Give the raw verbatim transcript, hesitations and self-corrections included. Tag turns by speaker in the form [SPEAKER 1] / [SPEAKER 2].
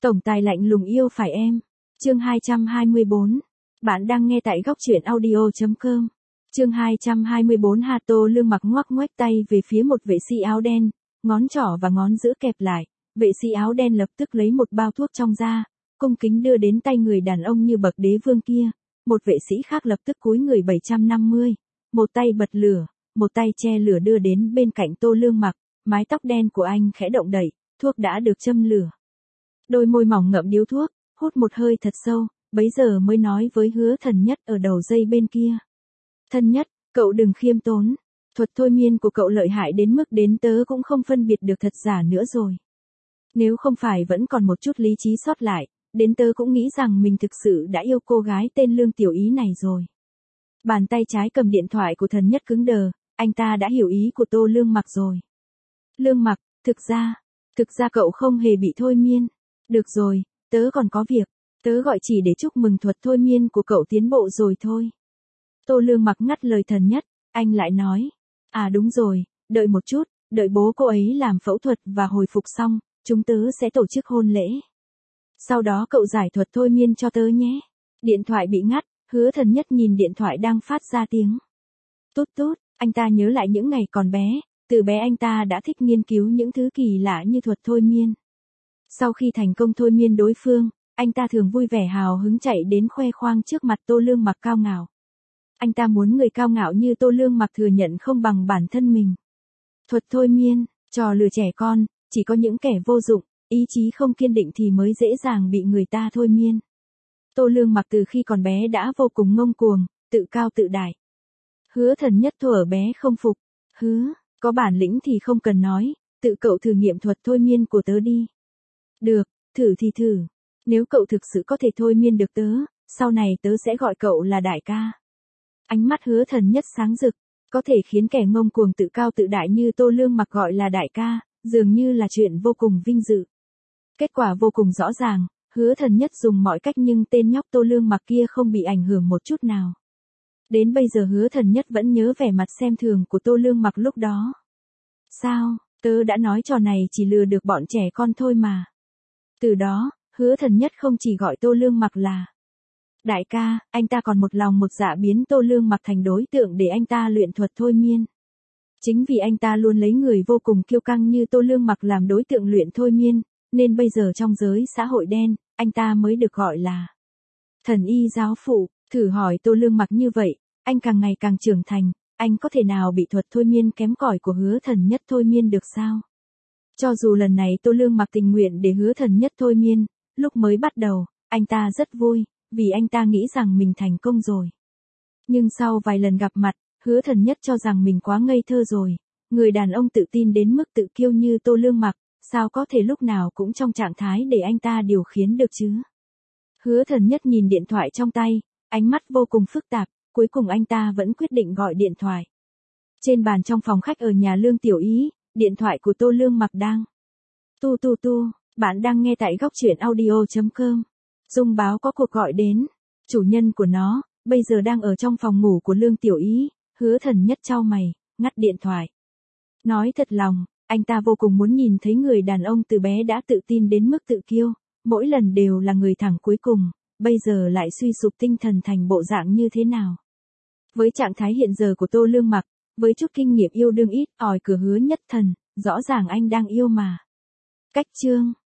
[SPEAKER 1] Tổng tài lạnh lùng yêu phải em. Chương hai trăm hai mươi bốn. Bạn đang nghe tại góc truyện audio chấm com. Chương hai trăm hai mươi bốn. Hà Tô Lương mặc ngoắc ngoách tay về phía một vệ sĩ áo đen, ngón trỏ và ngón giữa kẹp lại. Vệ sĩ áo đen lập tức lấy một bao thuốc trong da, cung kính đưa đến tay người đàn ông như bậc đế vương kia. Một vệ sĩ khác lập tức cúi người bảy trăm năm mươi, một tay bật lửa, một tay che lửa đưa đến bên cạnh Tô Lương Mặc. Mái tóc đen của anh khẽ động đậy, thuốc đã được châm lửa. Đôi môi mỏng ngậm điếu thuốc, hút một hơi thật sâu, bấy giờ mới nói với Hứa Thần Nhất ở đầu dây bên kia. Thân Nhất, cậu đừng khiêm tốn. Thuật thôi miên của cậu lợi hại đến mức đến tớ cũng không phân biệt được thật giả nữa rồi. Nếu không phải vẫn còn một chút lý trí sót lại, đến tớ cũng nghĩ rằng mình thực sự đã yêu cô gái tên Lương Tiểu Ý này rồi. Bàn tay trái cầm điện thoại của Thần Nhất cứng đờ, anh ta đã hiểu ý của Tô Lương Mặc rồi. Lương Mặc, thực ra, thực ra cậu không hề bị thôi miên. Được rồi, tớ còn có việc, tớ gọi chỉ để chúc mừng thuật thôi miên của cậu tiến bộ rồi thôi. Tô Lương Mặc ngắt lời Thần Nhất, anh lại nói, à đúng rồi, đợi một chút, đợi bố cô ấy làm phẫu thuật và hồi phục xong, chúng tớ sẽ tổ chức hôn lễ. Sau đó cậu giải thuật thôi miên cho tớ nhé. Điện thoại bị ngắt, Hứa Thần Nhất nhìn điện thoại đang phát ra tiếng. Tút tút, anh ta nhớ lại những ngày còn bé, từ bé anh ta đã thích nghiên cứu những thứ kỳ lạ như thuật thôi miên. Sau khi thành công thôi miên đối phương, anh ta thường vui vẻ hào hứng chạy đến khoe khoang trước mặt Tô Lương Mặc cao ngạo. Anh ta muốn người cao ngạo như Tô Lương Mặc thừa nhận không bằng bản thân mình. Thuật thôi miên, trò lừa trẻ con, chỉ có những kẻ vô dụng, ý chí không kiên định thì mới dễ dàng bị người ta thôi miên. Tô Lương Mặc từ khi còn bé đã vô cùng ngông cuồng, tự cao tự đại. Hứa Thần Nhất thuở bé không phục, hứa, có bản lĩnh thì không cần nói, tự cậu thử nghiệm thuật thôi miên của tớ đi. Được, thử thì thử. Nếu cậu thực sự có thể thôi miên được tớ, sau này tớ sẽ gọi cậu là đại ca. Ánh mắt Hứa Thần Nhất sáng rực, có thể khiến kẻ ngông cuồng tự cao tự đại như Tô Lương Mặc gọi là đại ca, dường như là chuyện vô cùng vinh dự. Kết quả vô cùng rõ ràng, Hứa Thần Nhất dùng mọi cách nhưng tên nhóc Tô Lương Mặc kia không bị ảnh hưởng một chút nào. Đến bây giờ Hứa Thần Nhất vẫn nhớ vẻ mặt xem thường của Tô Lương Mặc lúc đó. Sao, tớ đã nói trò này chỉ lừa được bọn trẻ con thôi mà. Từ đó, Hứa Thần Nhất không chỉ gọi Tô Lương Mặc là đại ca, anh ta còn một lòng một dạ biến Tô Lương Mặc thành đối tượng để anh ta luyện thuật thôi miên. Chính vì anh ta luôn lấy người vô cùng kiêu căng như Tô Lương Mặc làm đối tượng luyện thôi miên, nên bây giờ trong giới xã hội đen, anh ta mới được gọi là thần y giáo phụ. Thử hỏi Tô Lương Mặc như vậy, anh càng ngày càng trưởng thành, anh có thể nào bị thuật thôi miên kém cỏi của Hứa Thần Nhất thôi miên được sao? Cho dù lần này Tô Lương Mặc tình nguyện để Hứa Thần Nhất thôi miên, lúc mới bắt đầu, anh ta rất vui, vì anh ta nghĩ rằng mình thành công rồi. Nhưng sau vài lần gặp mặt, Hứa Thần Nhất cho rằng mình quá ngây thơ rồi, người đàn ông tự tin đến mức tự kiêu như Tô Lương Mặc, sao có thể lúc nào cũng trong trạng thái để anh ta điều khiển được chứ? Hứa Thần Nhất nhìn điện thoại trong tay, ánh mắt vô cùng phức tạp, cuối cùng anh ta vẫn quyết định gọi điện thoại. Trên bàn trong phòng khách ở nhà Lương Tiểu Ý, điện thoại của Tô Lương Mặc đang tu tu tu, bạn đang nghe tại góc truyện audio chấm com. Dung báo có cuộc gọi đến, chủ nhân của nó, bây giờ đang ở trong phòng ngủ của Lương Tiểu Ý. Hứa Thần Nhất chau mày, ngắt điện thoại. Nói thật lòng, anh ta vô cùng muốn nhìn thấy người đàn ông từ bé đã tự tin đến mức tự kiêu, mỗi lần đều là người thẳng cuối cùng, bây giờ lại suy sụp tinh thần thành bộ dạng như thế nào. Với trạng thái hiện giờ của Tô Lương Mặc, với chút kinh nghiệm yêu đương ít ỏi của Hứa Nhất Thần, rõ ràng anh đang yêu mà. Cách chương